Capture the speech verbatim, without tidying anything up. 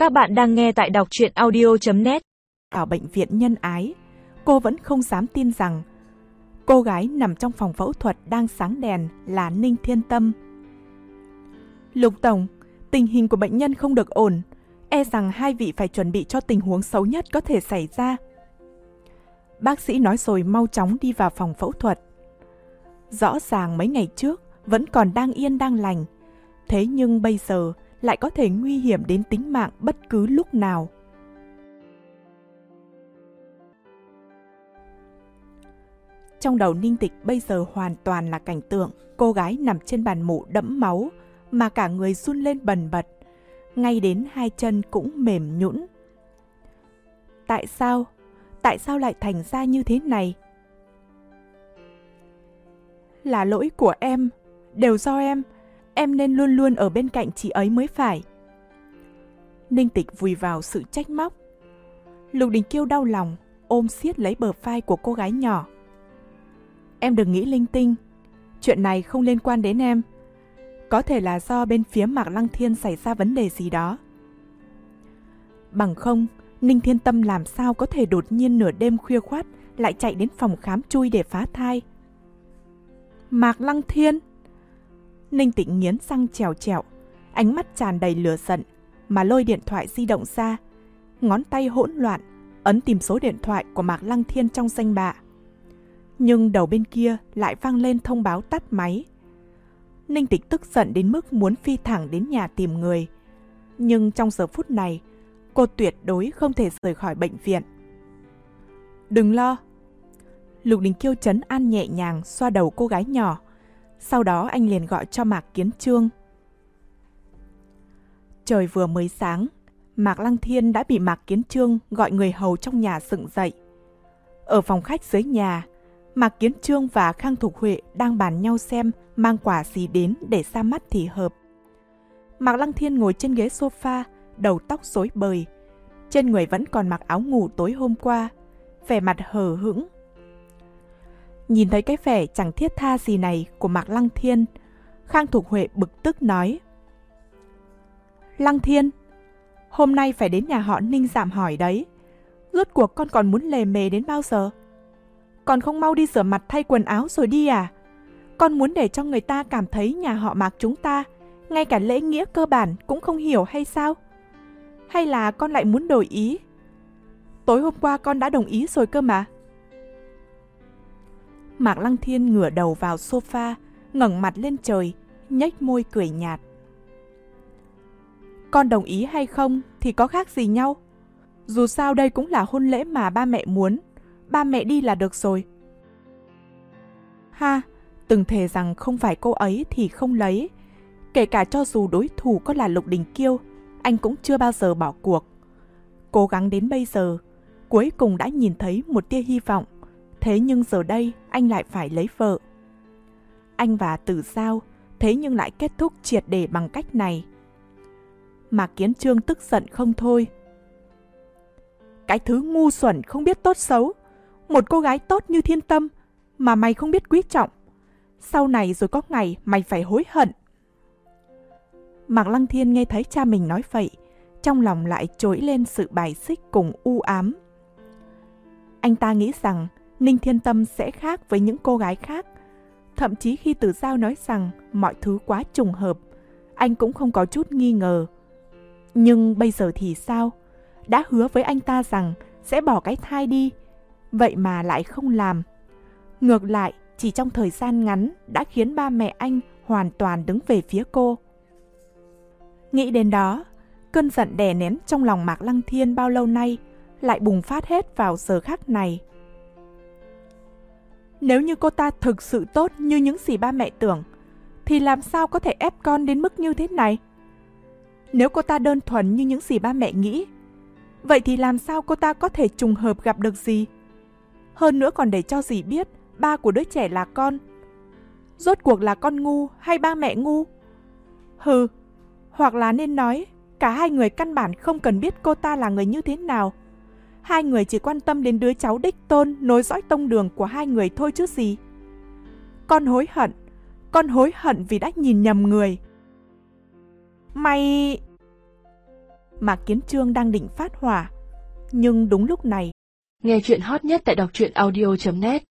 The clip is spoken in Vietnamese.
Các bạn đang nghe tại đọc truyện audio chấm net. Ở bệnh viện nhân ái, cô vẫn không dám tin rằng cô gái nằm trong phòng phẫu thuật đang sáng đèn là Ninh Thiên Tâm. Lục Tổng, tình hình của bệnh nhân không được ổn. E rằng hai vị phải chuẩn bị cho tình huống xấu nhất có thể xảy ra. Bác sĩ nói rồi mau chóng đi vào phòng phẫu thuật. Rõ ràng mấy ngày trước vẫn còn đang yên đang lành, thế nhưng bây giờ lại có thể nguy hiểm đến tính mạng bất cứ lúc nào. Trong đầu Ninh Tịch bây giờ hoàn toàn là cảnh tượng cô gái nằm trên bàn mổ đẫm máu mà cả người run lên bần bật, ngay đến hai chân cũng mềm nhũn. Tại sao? Tại sao lại thành ra như thế này? Là lỗi của em, đều do em. Em nên luôn luôn ở bên cạnh chị ấy mới phải. Ninh Tịch vùi vào sự trách móc. Lục Đình Kiêu đau lòng, ôm siết lấy bờ vai của cô gái nhỏ. Em đừng nghĩ linh tinh. Chuyện này không liên quan đến em. Có thể là do bên phía Mạc Lăng Thiên xảy ra vấn đề gì đó. Bằng không, Ninh Thiên Tâm làm sao có thể đột nhiên nửa đêm khuya khoắt lại chạy đến phòng khám chui để phá thai? Mạc Lăng Thiên! Ninh Tịch nghiến răng trèo trèo, ánh mắt tràn đầy lửa giận, mà lôi điện thoại di động ra, ngón tay hỗn loạn, ấn tìm số điện thoại của Mạc Lăng Thiên trong danh bạ. Nhưng đầu bên kia lại vang lên thông báo tắt máy. Ninh Tịch tức giận đến mức muốn phi thẳng đến nhà tìm người. Nhưng trong giờ phút này, cô tuyệt đối không thể rời khỏi bệnh viện. Đừng lo. Lục Đình Kiêu trấn an nhẹ nhàng xoa đầu cô gái nhỏ. Sau đó anh liền gọi cho Mạc Kiến Trương. Trời vừa mới sáng, Mạc Lăng Thiên đã bị Mạc Kiến Trương gọi người hầu trong nhà dựng dậy. Ở phòng khách dưới nhà, Mạc Kiến Trương và Khang Thục Huệ đang bàn nhau xem mang quà gì đến để ra mắt thì hợp. Mạc Lăng Thiên ngồi trên ghế sofa, đầu tóc rối bời. Trên người vẫn còn mặc áo ngủ tối hôm qua, vẻ mặt hờ hững. Nhìn thấy cái vẻ chẳng thiết tha gì này của Mạc Lăng Thiên, Khang Thục Huệ bực tức nói. Lăng Thiên, hôm nay phải đến nhà họ Ninh dạm hỏi đấy. Rốt cuộc con còn muốn lề mề đến bao giờ? Còn không mau đi rửa mặt thay quần áo rồi đi à? Con muốn để cho người ta cảm thấy nhà họ Mạc chúng ta ngay cả lễ nghĩa cơ bản cũng không hiểu hay sao? Hay là con lại muốn đổi ý? Tối hôm qua con đã đồng ý rồi cơ mà. Mạc Lăng Thiên ngửa đầu vào sofa, ngẩng mặt lên trời, nhếch môi cười nhạt. Con đồng ý hay không thì có khác gì nhau. Dù sao đây cũng là hôn lễ mà ba mẹ muốn. Ba mẹ đi là được rồi. Ha, từng thề rằng không phải cô ấy thì không lấy. Kể cả cho dù đối thủ có là Lục Đình Kiêu, anh cũng chưa bao giờ bỏ cuộc. Cố gắng đến bây giờ, cuối cùng đã nhìn thấy một tia hy vọng. Thế nhưng giờ đây anh lại phải lấy vợ. Anh và Tử Giao thế nhưng lại kết thúc triệt để bằng cách này. Mạc Kiến Trương tức giận không thôi. Cái thứ ngu xuẩn không biết tốt xấu. Một cô gái tốt như Thiên Tâm mà mày không biết quý trọng. Sau này rồi có ngày mày phải hối hận. Mạc Lăng Thiên nghe thấy cha mình nói vậy, trong lòng lại trỗi lên sự bài xích cùng u ám. Anh ta nghĩ rằng Ninh Thiên Tâm sẽ khác với những cô gái khác. Thậm chí khi Tử Giao nói rằng mọi thứ quá trùng hợp, anh cũng không có chút nghi ngờ. Nhưng bây giờ thì sao? Đã hứa với anh ta rằng sẽ bỏ cái thai đi, vậy mà lại không làm. Ngược lại, chỉ trong thời gian ngắn đã khiến ba mẹ anh hoàn toàn đứng về phía cô. Nghĩ đến đó, cơn giận đè nén trong lòng Mạc Lăng Thiên bao lâu nay lại bùng phát hết vào giờ khắc này. Nếu như cô ta thực sự tốt như những gì ba mẹ tưởng, thì làm sao có thể ép con đến mức như thế này? Nếu cô ta đơn thuần như những gì ba mẹ nghĩ, vậy thì làm sao cô ta có thể trùng hợp gặp được dì? Hơn nữa còn để cho dì biết ba của đứa trẻ là con. Rốt cuộc là con ngu hay ba mẹ ngu? Hừ, hoặc là nên nói cả hai người căn bản không cần biết cô ta là người như thế nào. Hai người chỉ quan tâm đến đứa cháu đích tôn nối dõi tông đường của hai người thôi chứ gì. Con hối hận, con hối hận vì đã nhìn nhầm người. Mày... Mạc Kiến Trương đang định phát hỏa. Nhưng đúng lúc này, nghe chuyện hot nhất tại đọc truyện audio chấm net